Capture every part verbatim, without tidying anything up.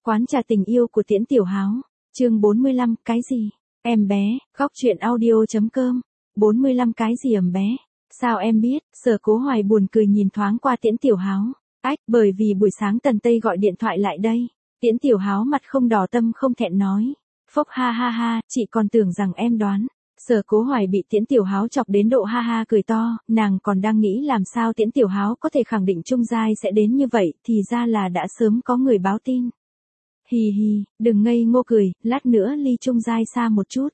Quán trà tình yêu của Tiễn Tiểu Háo, chương bốn mươi lăm, cái gì? Em bé, góc truyện audio.com, bốn mươi lăm cái gì ầm bé? Sao em biết? Sở Cố Hoài buồn cười nhìn thoáng qua Tiễn Tiểu Háo. Ách, bởi vì buổi sáng Tần Tây gọi điện thoại lại đây. Tiễn Tiểu Háo mặt không đỏ tâm không thẹn nói. Phốc ha ha ha, chị còn tưởng rằng em đoán. Sở Cố Hoài bị Tiễn Tiểu Háo chọc đến độ ha ha cười to, nàng còn đang nghĩ làm sao Tiễn Tiểu Háo có thể khẳng định Trung Giai sẽ đến như vậy, thì ra là đã sớm có người báo tin. Hì hì, đừng ngây ngô cười, lát nữa ly Trung Giai xa một chút.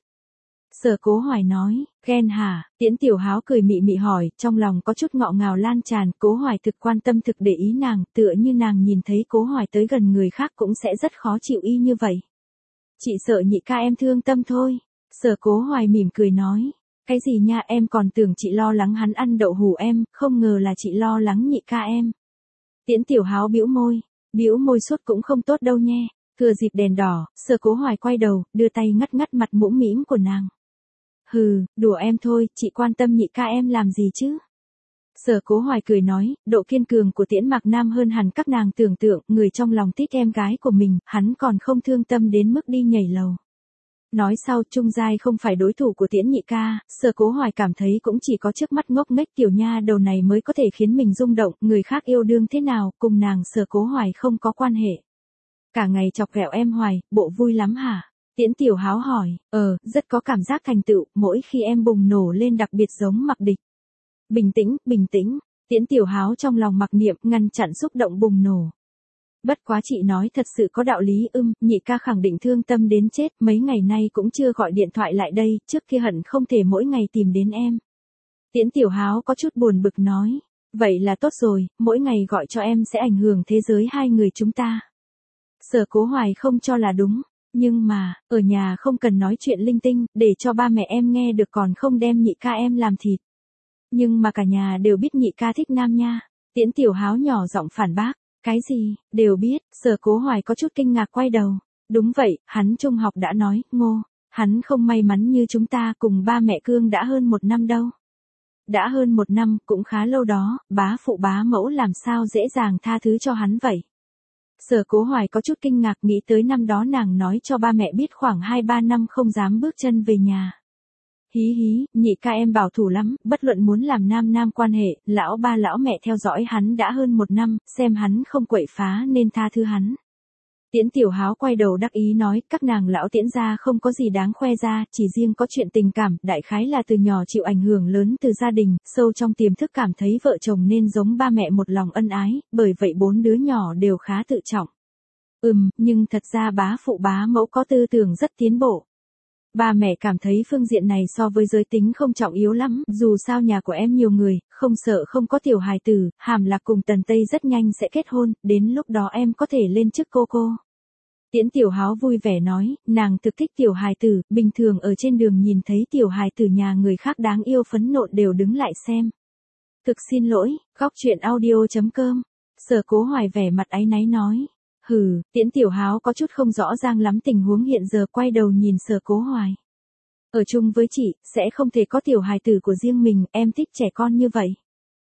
Sở Cố Hoài nói, ghen hả? Tiễn Tiểu Háo cười mị mị hỏi, trong lòng có chút ngọ ngào lan tràn, Cố Hoài thực quan tâm thực để ý nàng, tựa như nàng nhìn thấy Cố Hoài tới gần người khác cũng sẽ rất khó chịu y như vậy. Chị sợ nhị ca em thương tâm thôi. Sở Cố Hoài mỉm cười nói, cái gì nha, em còn tưởng chị lo lắng hắn ăn đậu hủ em, không ngờ là chị lo lắng nhị ca em. Tiễn Tiểu Háo bĩu môi, bĩu môi suốt cũng không tốt đâu nhé. Thừa dịp đèn đỏ, Sở Cố Hoài quay đầu, đưa tay ngắt ngắt mặt mũm mĩm của nàng. Hừ, đùa em thôi, chị quan tâm nhị ca em làm gì chứ? Sở Cố Hoài cười nói, độ kiên cường của Tiễn Mạc Nam hơn hẳn các nàng tưởng tượng, người trong lòng thích em gái của mình, hắn còn không thương tâm đến mức đi nhảy lầu. Nói sau, Trung Giai không phải đối thủ của Tiễn nhị ca, Sở Cố Hoài cảm thấy cũng chỉ có trước mắt ngốc nghếch tiểu nha đầu này mới có thể khiến mình rung động, người khác yêu đương thế nào, cùng nàng Sở Cố Hoài không có quan hệ. Cả ngày chọc ghẹo em hoài, bộ vui lắm hả? Tiễn Tiểu Háo hỏi, ờ, rất có cảm giác thành tựu, mỗi khi em bùng nổ lên đặc biệt giống Mặc Địch. Bình tĩnh, bình tĩnh, Tiễn Tiểu Háo trong lòng mặc niệm, ngăn chặn xúc động bùng nổ. Bất quá chị nói thật sự có đạo lý, ưm, nhị ca khẳng định thương tâm đến chết, mấy ngày nay cũng chưa gọi điện thoại lại đây, trước kia hận không thể mỗi ngày tìm đến em. Tiễn Tiểu Háo có chút buồn bực nói, vậy là tốt rồi, mỗi ngày gọi cho em sẽ ảnh hưởng thế giới hai người chúng ta. Sở Cố Hoài không cho là đúng, nhưng mà, ở nhà không cần nói chuyện linh tinh, để cho ba mẹ em nghe được còn không đem nhị ca em làm thịt. Nhưng mà cả nhà đều biết nhị ca thích nam nha. Tiễn Tiểu Háo nhỏ giọng phản bác, cái gì, đều biết. Sở Cố Hoài có chút kinh ngạc quay đầu. Đúng vậy, hắn trung học đã nói, ngô, hắn không may mắn như chúng ta cùng ba mẹ cương đã hơn một năm đâu. Đã hơn một năm, cũng khá lâu đó, bá phụ bá mẫu làm sao dễ dàng tha thứ cho hắn vậy. Sở Cố Hoài có chút kinh ngạc nghĩ tới năm đó nàng nói cho ba mẹ biết khoảng hai ba năm không dám bước chân về nhà. Hí hí, nhị ca em bảo thủ lắm, bất luận muốn làm nam nam quan hệ, lão ba lão mẹ theo dõi hắn đã hơn một năm, xem hắn không quậy phá nên tha thứ hắn. Tiễn Tiểu Háo quay đầu đắc ý nói, các nàng lão Tiễn gia không có gì đáng khoe ra, chỉ riêng có chuyện tình cảm, đại khái là từ nhỏ chịu ảnh hưởng lớn từ gia đình, sâu trong tiềm thức cảm thấy vợ chồng nên giống ba mẹ một lòng ân ái, bởi vậy bốn đứa nhỏ đều khá tự trọng. Ừm, nhưng thật ra bá phụ bá mẫu có tư tưởng rất tiến bộ. Ba mẹ cảm thấy phương diện này so với giới tính không trọng yếu lắm, dù sao nhà của em nhiều người, không sợ không có tiểu hài tử, Hàm Lạc cùng Tần Tây rất nhanh sẽ kết hôn, đến lúc đó em có thể lên chức cô cô. Tiễn Tiểu Háo vui vẻ nói, nàng thực thích tiểu hài tử, bình thường ở trên đường nhìn thấy tiểu hài tử nhà người khác đáng yêu phấn nộn đều đứng lại xem. Thực xin lỗi, góc truyện audio.com, Sở Cố Hoài vẻ mặt áy náy nói. Hừ, Tiễn Tiểu Háo có chút không rõ ràng lắm tình huống hiện giờ quay đầu nhìn Sở Cố Hoài. Ở chung với chị, sẽ không thể có tiểu hài tử của riêng mình, em thích trẻ con như vậy.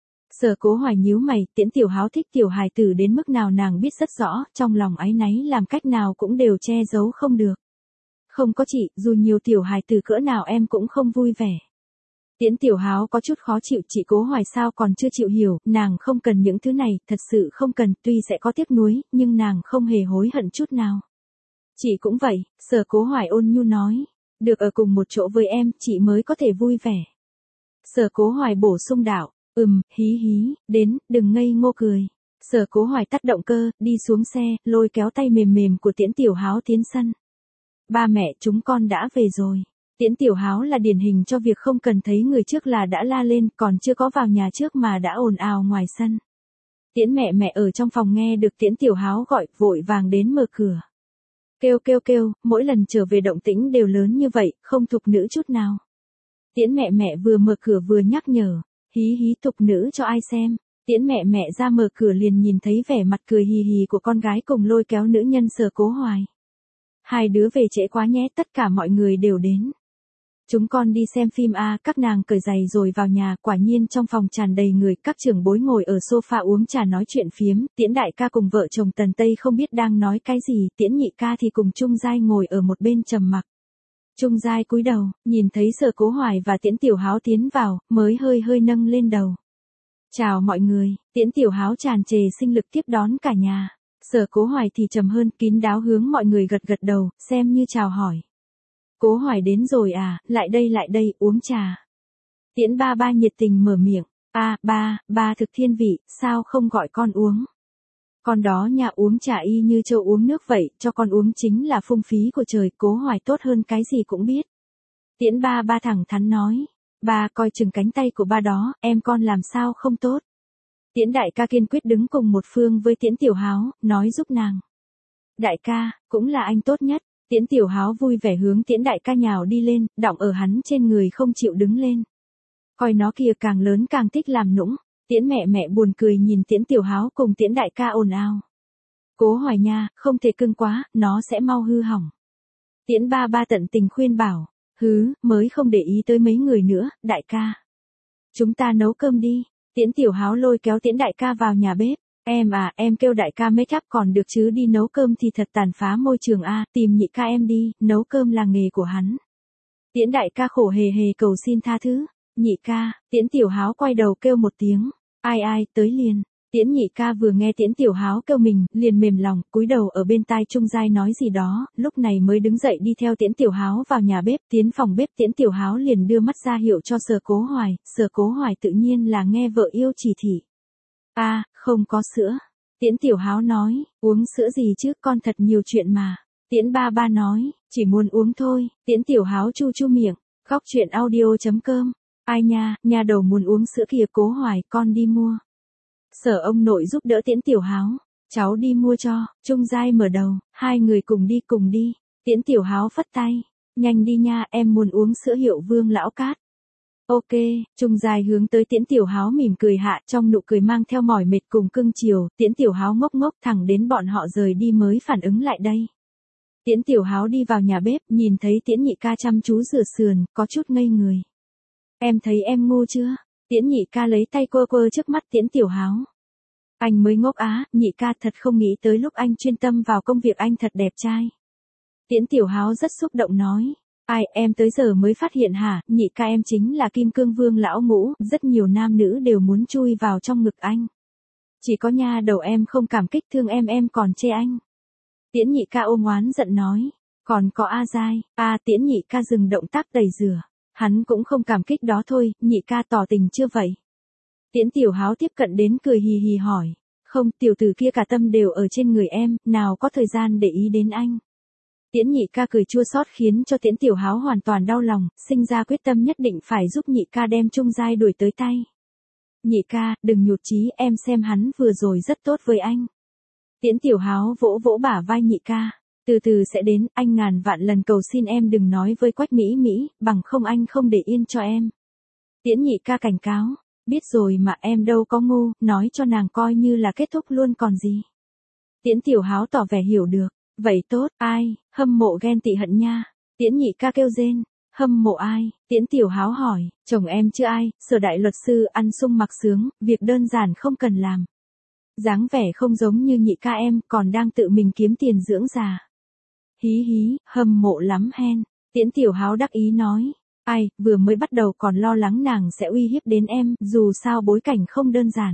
Sở Cố Hoài nhíu mày, Tiễn Tiểu Háo thích tiểu hài tử đến mức nào nàng biết rất rõ, trong lòng áy náy làm cách nào cũng đều che giấu không được. Không có chị, dù nhiều tiểu hài tử cỡ nào em cũng không vui vẻ. Tiễn Tiểu Háo có chút khó chịu, chị Cố Hoài sao còn chưa chịu hiểu, nàng không cần những thứ này, thật sự không cần, tuy sẽ có tiếc nuối, nhưng nàng không hề hối hận chút nào. Chị cũng vậy, Sở Cố Hoài ôn nhu nói, được ở cùng một chỗ với em, chị mới có thể vui vẻ. Sở Cố Hoài bổ sung đạo, ừm, hí hí, đến, đừng ngây ngô cười. Sở Cố Hoài tắt động cơ, đi xuống xe, lôi kéo tay mềm mềm của Tiễn Tiểu Háo tiến sân. Ba mẹ chúng con đã về rồi. Tiễn Tiểu Háo là điển hình cho việc không cần thấy người trước là đã la lên, còn chưa có vào nhà trước mà đã ồn ào ngoài sân. Tiễn mẹ mẹ ở trong phòng nghe được Tiễn Tiểu Háo gọi, vội vàng đến mở cửa. Kêu kêu kêu, mỗi lần trở về động tĩnh đều lớn như vậy, không thục nữ chút nào. Tiễn mẹ mẹ vừa mở cửa vừa nhắc nhở, hí hí thục nữ cho ai xem. Tiễn mẹ mẹ ra mở cửa liền nhìn thấy vẻ mặt cười hì hì của con gái cùng lôi kéo nữ nhân Sở Cố Hoài. Hai đứa về trễ quá nhé, tất cả mọi người đều đến. Chúng con đi xem phim a, các nàng cởi giày rồi vào nhà, quả nhiên trong phòng tràn đầy người, các trưởng bối ngồi ở sofa uống trà nói chuyện phiếm, Tiễn đại ca cùng vợ chồng Tần Tây không biết đang nói cái gì, Tiễn nhị ca thì cùng Trung Giai ngồi ở một bên trầm mặc. Trung Giai cúi đầu, nhìn thấy Sở Cố Hoài và Tiễn Tiểu Háo tiến vào, mới hơi hơi nâng lên đầu. Chào mọi người, Tiễn Tiểu Háo tràn trề sinh lực tiếp đón cả nhà. Sở Cố Hoài thì trầm hơn, kín đáo hướng mọi người gật gật đầu, xem như chào hỏi. Cố Hoài đến rồi à, lại đây lại đây, uống trà. Tiễn ba ba nhiệt tình mở miệng, a à, ba, ba thực thiên vị, sao không gọi con uống. Con đó nhà uống trà y như châu uống nước vậy, cho con uống chính là phung phí của trời, Cố Hoài tốt hơn cái gì cũng biết. Tiễn ba ba thẳng thắn nói, ba coi chừng cánh tay của ba đó, em con làm sao không tốt. Tiễn đại ca kiên quyết đứng cùng một phương với Tiễn Tiểu Háo, nói giúp nàng. Đại ca, cũng là anh tốt nhất. Tiễn Tiểu Háo vui vẻ hướng Tiễn đại ca nhào đi lên, đọng ở hắn trên người không chịu đứng lên. Coi nó kia càng lớn càng thích làm nũng. Tiễn mẹ mẹ buồn cười nhìn Tiễn Tiểu Háo cùng Tiễn đại ca ồn ào. Cố Hoài nha, không thể cưng quá, nó sẽ mau hư hỏng. Tiễn ba ba tận tình khuyên bảo, hứ, mới không để ý tới mấy người nữa, đại ca. Chúng ta nấu cơm đi. Tiễn Tiểu Háo lôi kéo Tiễn đại ca vào nhà bếp. Em à, em kêu đại ca make up còn được chứ đi nấu cơm thì thật tàn phá môi trường a, tìm nhị ca em đi, nấu cơm là nghề của hắn. Tiễn đại ca khổ hề hề cầu xin tha thứ. Nhị ca, Tiễn Tiểu Háo quay đầu kêu một tiếng, ai ai, tới liền. Tiễn nhị ca vừa nghe Tiễn Tiểu Háo kêu mình, liền mềm lòng, cúi đầu ở bên tai Trung Giai nói gì đó, lúc này mới đứng dậy đi theo Tiễn Tiểu Háo vào nhà bếp, tiến phòng bếp Tiễn Tiểu Háo liền đưa mắt ra hiệu cho Sở Cố Hoài, Sở Cố Hoài tự nhiên là nghe vợ yêu chỉ thị. A, à, không có sữa. Tiễn Tiểu Háo nói, uống sữa gì chứ, con thật nhiều chuyện mà. Tiễn ba ba nói, chỉ muốn uống thôi. Tiễn Tiểu Háo chu chu miệng, khóc chuyện audio chấm com. Ai nha, nhà đầu muốn uống sữa kìa Cố Hoài, con đi mua. Sở ông nội giúp đỡ Tiễn Tiểu Háo, cháu đi mua cho. Trung Giai mở đầu, hai người cùng đi cùng đi. Tiễn Tiểu Háo phất tay, nhanh đi nha, em muốn uống sữa hiệu Vương Lão Cát. Ok, Trung Giai hướng tới Tiễn Tiểu Háo mỉm cười hạ, trong nụ cười mang theo mỏi mệt cùng cưng chiều, Tiễn Tiểu Háo ngốc ngốc thẳng đến bọn họ rời đi mới phản ứng lại đây. Tiễn Tiểu Háo đi vào nhà bếp, nhìn thấy Tiễn nhị ca chăm chú rửa sườn, có chút ngây người. Em thấy em ngu chưa? Tiễn nhị ca lấy tay quơ quơ trước mắt Tiễn Tiểu Háo. Anh mới ngốc á, nhị ca thật không nghĩ tới lúc anh chuyên tâm vào công việc anh thật đẹp trai. Tiễn Tiểu Háo rất xúc động nói. Ai, em tới giờ mới phát hiện hả, nhị ca em chính là Kim Cương Vương lão ngũ, rất nhiều nam nữ đều muốn chui vào trong ngực anh. Chỉ có nha đầu em không cảm kích thương em em còn chê anh. Tiễn nhị ca ôm oán giận nói, còn có A Giai, a Tiễn nhị ca dừng động tác tẩy rửa, hắn cũng không cảm kích đó thôi, nhị ca tỏ tình chưa vậy? Tiễn Tiểu Háo tiếp cận đến cười hì hì hỏi, không, tiểu tử kia cả tâm đều ở trên người em, nào có thời gian để ý đến anh. Tiễn nhị ca cười chua xót khiến cho Tiễn Tiểu Háo hoàn toàn đau lòng, sinh ra quyết tâm nhất định phải giúp nhị ca đem Trung Giai đuổi tới tay. Nhị ca, đừng nhụt chí, em xem hắn vừa rồi rất tốt với anh. Tiễn Tiểu Háo vỗ vỗ bả vai nhị ca, từ từ sẽ đến, anh ngàn vạn lần cầu xin em đừng nói với Quách Mỹ Mỹ, bằng không anh không để yên cho em. Tiễn nhị ca cảnh cáo, biết rồi mà em đâu có ngu, nói cho nàng coi như là kết thúc luôn còn gì. Tiễn Tiểu Háo tỏ vẻ hiểu được. Vậy tốt, ai, hâm mộ ghen tị hận nha. Tiễn nhị ca kêu rên, hâm mộ ai? Tiễn Tiểu Háo hỏi, chồng em chưa ai, Sở đại luật sư ăn sung mặc sướng, việc đơn giản không cần làm. Dáng vẻ không giống như nhị ca em, còn đang tự mình kiếm tiền dưỡng già. Hí hí, hâm mộ lắm hen. Tiễn Tiểu Háo đắc ý nói, ai, vừa mới bắt đầu còn lo lắng nàng sẽ uy hiếp đến em, dù sao bối cảnh không đơn giản.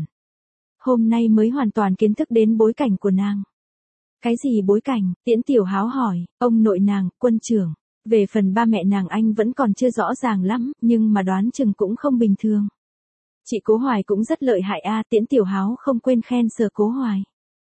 Hôm nay mới hoàn toàn kiến thức đến bối cảnh của nàng. Cái gì bối cảnh? Tiễn Tiểu Háo hỏi, ông nội nàng, quân trưởng. Về phần ba mẹ nàng anh vẫn còn chưa rõ ràng lắm, nhưng mà đoán chừng cũng không bình thường. Chị Cố Hoài cũng rất lợi hại a, Tiễn Tiểu Háo không quên khen Sở Cố Hoài.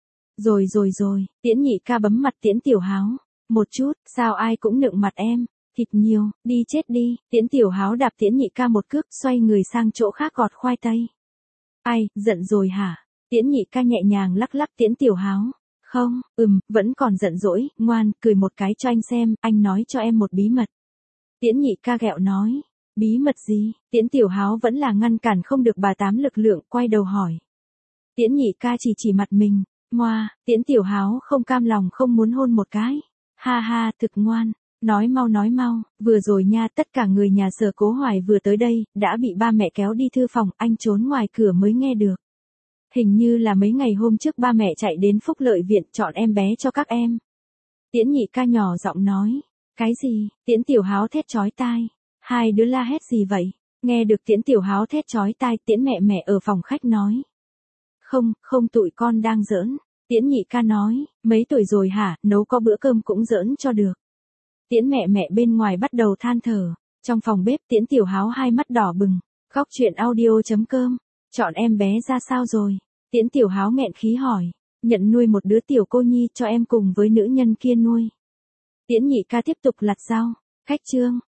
Rồi rồi rồi, Tiễn nhị ca bấm mặt Tiễn Tiểu Háo. Một chút, sao ai cũng nựng mặt em, thịt nhiều, đi chết đi. Tiễn Tiểu Háo đạp Tiễn nhị ca một cước, xoay người sang chỗ khác gọt khoai tây. Ai, giận rồi hả? Tiễn nhị ca nhẹ nhàng lắc lắc Tiễn Tiểu Háo. Không, ừm, vẫn còn giận dỗi, ngoan, cười một cái cho anh xem, anh nói cho em một bí mật. Tiễn nhị ca ghẹo nói, bí mật gì? Tiễn Tiểu Háo vẫn là ngăn cản không được bà tám lực lượng, quay đầu hỏi. Tiễn nhị ca chỉ chỉ mặt mình, ngoa, Tiễn Tiểu Háo không cam lòng không muốn hôn một cái. Ha ha, thực ngoan, Nói mau nói mau, vừa rồi nha, tất cả người nhà Sở Cố Hoài vừa tới đây, đã bị ba mẹ kéo đi thư phòng, anh trốn ngoài cửa mới nghe được. Hình như là mấy ngày hôm trước ba mẹ chạy đến Phúc Lợi Viện chọn em bé cho các em. Tiễn nhị ca nhỏ giọng nói. Cái gì? Tiễn Tiểu Háo thét chói tai. Hai đứa la hét gì vậy? Nghe được Tiễn Tiểu Háo thét chói tai, Tiễn mẹ mẹ ở phòng khách nói. Không, không tụi con đang giỡn. Tiễn nhị ca nói, mấy tuổi rồi hả, nấu có bữa cơm cũng giỡn cho được. Tiễn mẹ mẹ bên ngoài bắt đầu than thở. Trong phòng bếp Tiễn Tiểu Háo hai mắt đỏ bừng. Khóc chuyện audio chấm com. Chọn em bé ra sao rồi? Tiễn Tiểu Háo nghẹn khí hỏi. Nhận nuôi một đứa tiểu cô nhi cho em cùng với nữ nhân kia nuôi. Tiễn nhị ca tiếp tục lặt rau. Khách trương,